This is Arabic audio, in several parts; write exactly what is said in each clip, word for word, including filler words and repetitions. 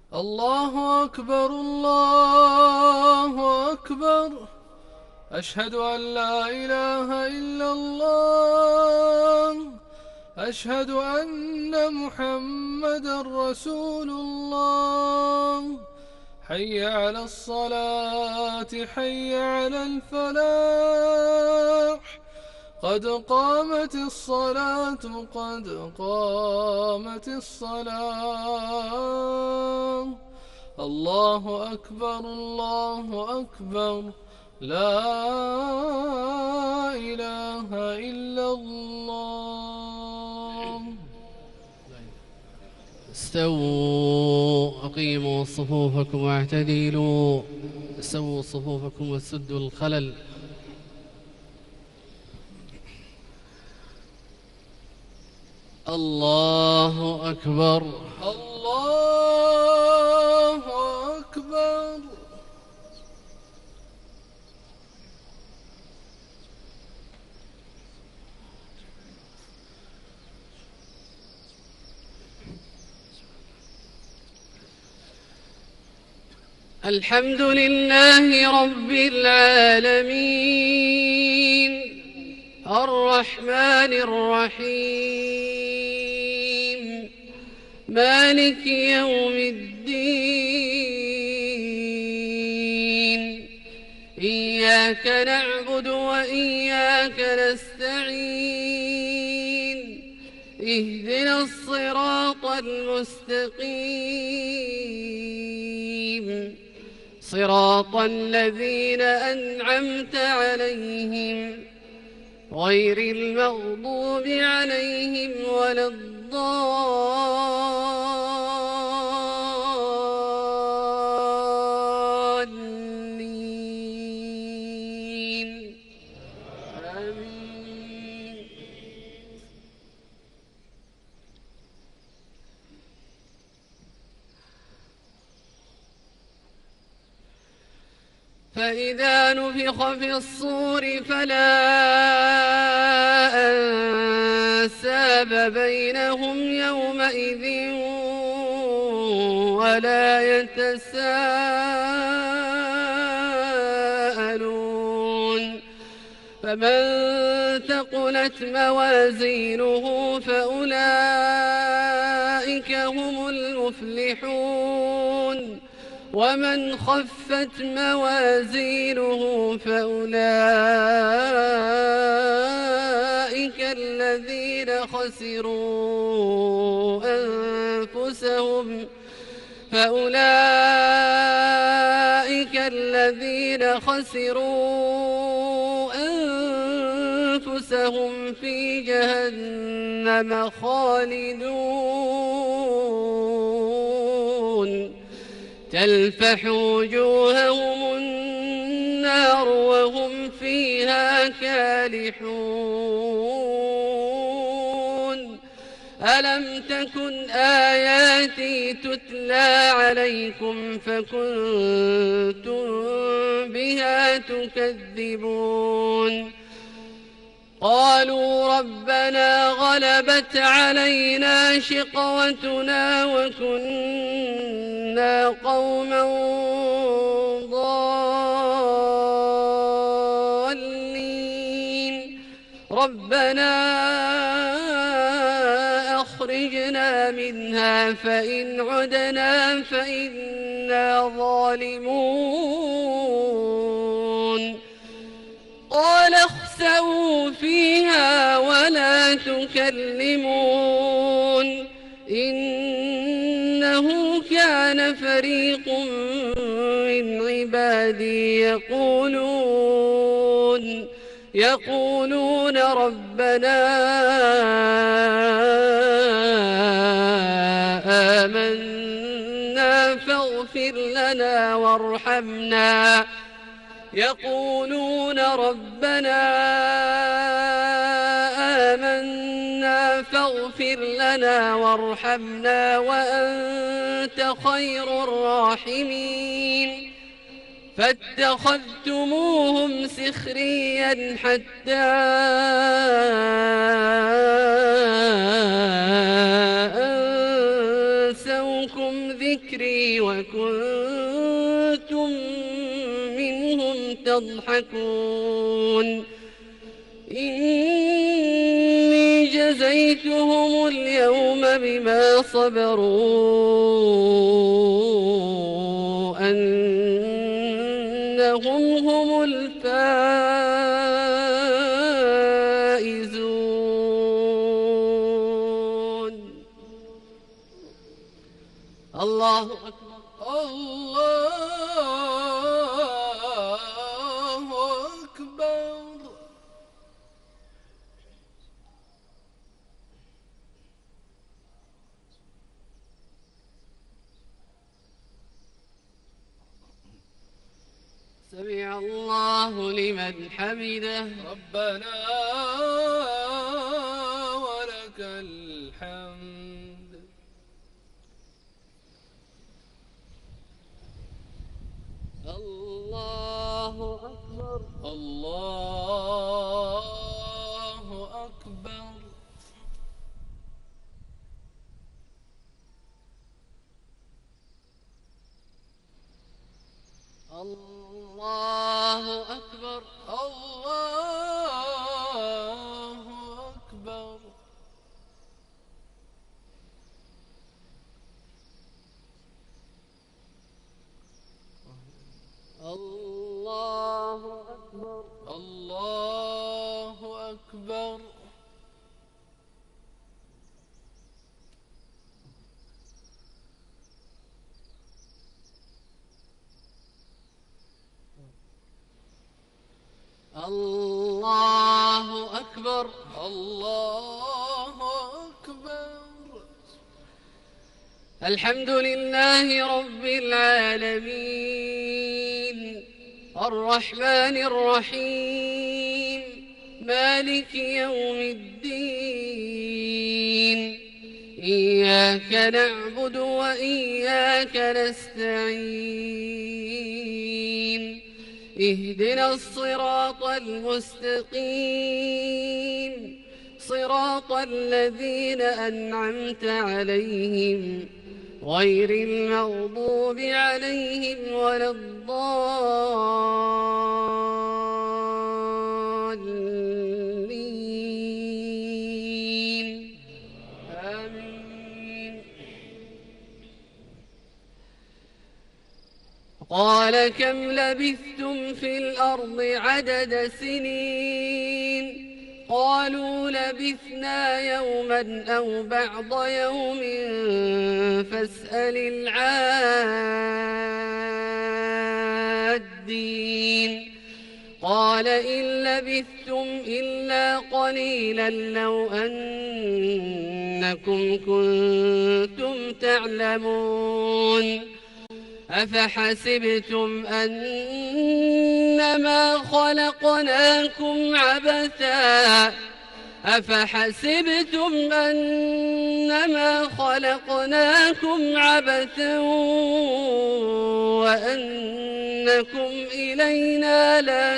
الله أكبر الله أكبر. أشهد أن لا إله إلا الله. أشهد أن محمدا رسول الله. حي على الصلاة حي على الفلاح. قد قامت الصلاة قد قامت الصلاة. الله أكبر الله أكبر. لا إله إلا الله. استووا أقيموا صفوفكم واعتدلوا. سووا صفوفكم وسدوا الخلل. الله أكبر الله أكبر. الحمد لله رب العالمين الرحمن الرحيم مالك يوم الدين. إياك نعبد وإياك نستعين. اهدنا الصراط المستقيم صراط الذين أنعمت عليهم غير المغضوب عليهم ولا الضالين. آمين. فإذا نفخ في الصور فلا أنساب بينهم يومئذ ولا يتساءلون. فمن ثقلت موازينه فأولئك هم المفلحون. ومن خفت موازينه فأولئك الذين خسروا أنفسهم فأولئك الذين خسروا أنفسهم في جهنم خالدون. تلفح وجوههم النار وهم فيها كالحون. ألم تكن آياتي تتلى عليكم فكنتم بها تكذبون. قالوا ربنا غلبت علينا شقوتنا وكنا قوما ضالين. ربنا أخرجنا منها فإن عدنا فإنا ظالمون. قال اخسئوا فيها ولا تكلمون. إنه كان فريق من عبادي يقولون يقولون ربنا آمنا فاغفر لنا وارحمنا يقولون ربنا آمنا فاغفر لنا وارحمنا وأنت خير الراحمين. فاتخذتموهم سخريا حتى أنسوكم ذكري ذكري وكنتم منهم تضحكون إني جزيتهم اليوم بما صبروا أنهم هم الفائزون. الله أكبر. الله أكبر. سمع الله لمن حمده. ربنا ولك الحمد. الله أكبر. الله أكبر. الله أكبر. الله أكبر. الله أكبر. الله أكبر. الله أكبر. الله أكبر. الحمد لله رب العالمين الرحمن الرحيم مالك يوم الدين إياك نعبد وإياك نستعين اهدنا الصراط المستقيم صراط الذين أنعمت عليهم غير المغضوب عليهم ولا الضالين آمين. قال كم لبثتم في الأرض عدد سنين قالوا لبثنا يوما أو بعض يوم فاسأل العادين قال إن لبثتم إلا قليلا لو أنكم كنتم تعلمون أفحسبتم أنما خلقناكم عبثا أفحسبتم أنما خلقناكم عبثا وأنكم إلينا لا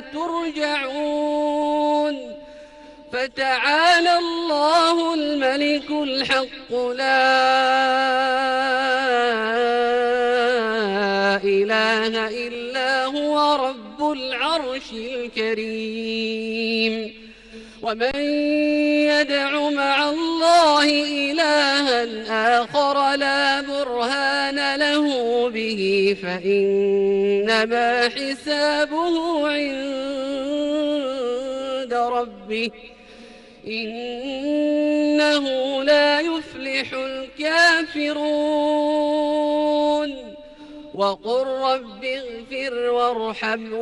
ترجعون فتعالى الله الملك الحق لا إله إلا هو رب العرش الكريم ومن يدع مع الله إلها آخر لا برهان له به فإنما حسابه عند ربه إنه لا يفلح الكافرون وقل رب اغفر وارحم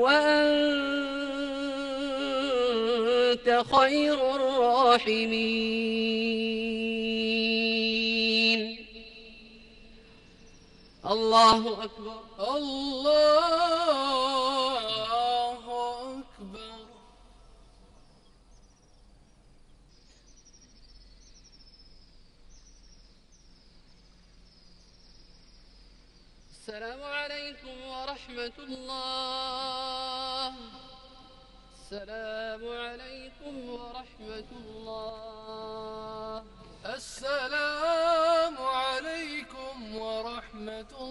وأنت خير الراحمين. الله أكبر. الله أكبر. السلام عليكم ورحمة الله. السلام عليكم ورحمة الله. السلام عليكم ورحمة الله.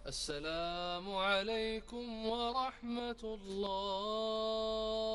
السلام عليكم ورحمة الله.